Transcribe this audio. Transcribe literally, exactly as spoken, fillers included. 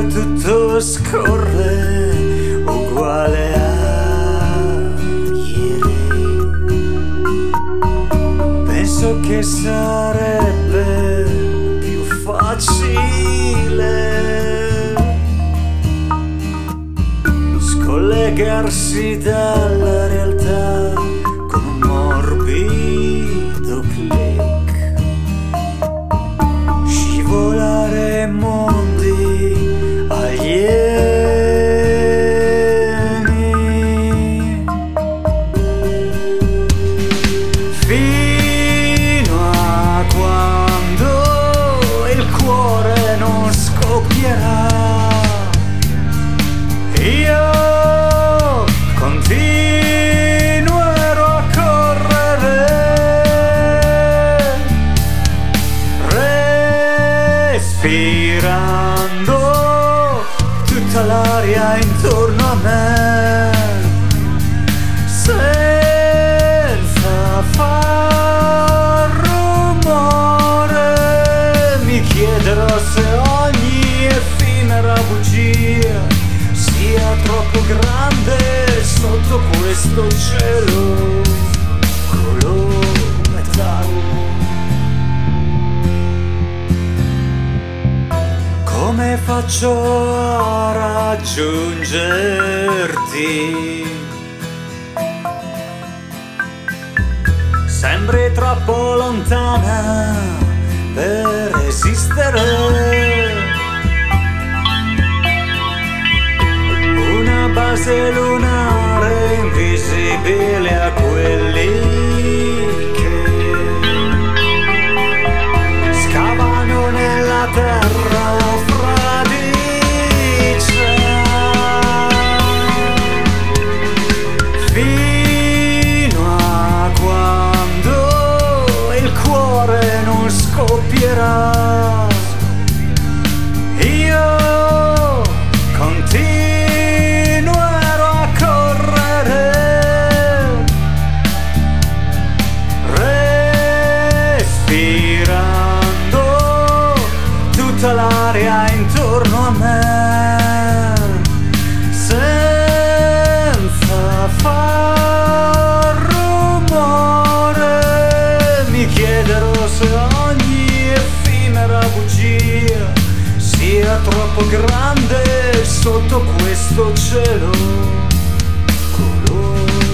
mentre tutto scorre uguale a ieri. Penso che sarebbe più facile scollegarsi dalla realtà con un morbido click, scivolare mondi alieni, fino a quando il cuore non scoppierà. Io continuerò a correre, respirando tutta l'aria intorno a me, senza far rumore. Mi chiederò se ogni effimera bugia sia troppo grande sotto questo cielo color metallo. Come faccio a raggiungerti? Sembri troppo lontana per esistere. Una base lunare invisibile a quelli che scavano nella terra fradicia, fino a quando il cuore non scoppierà. Io continuo respirando tutta l'aria intorno a me, senza far rumore. Mi chiederò se ogni effimera bugia sia troppo grande sotto questo cielo color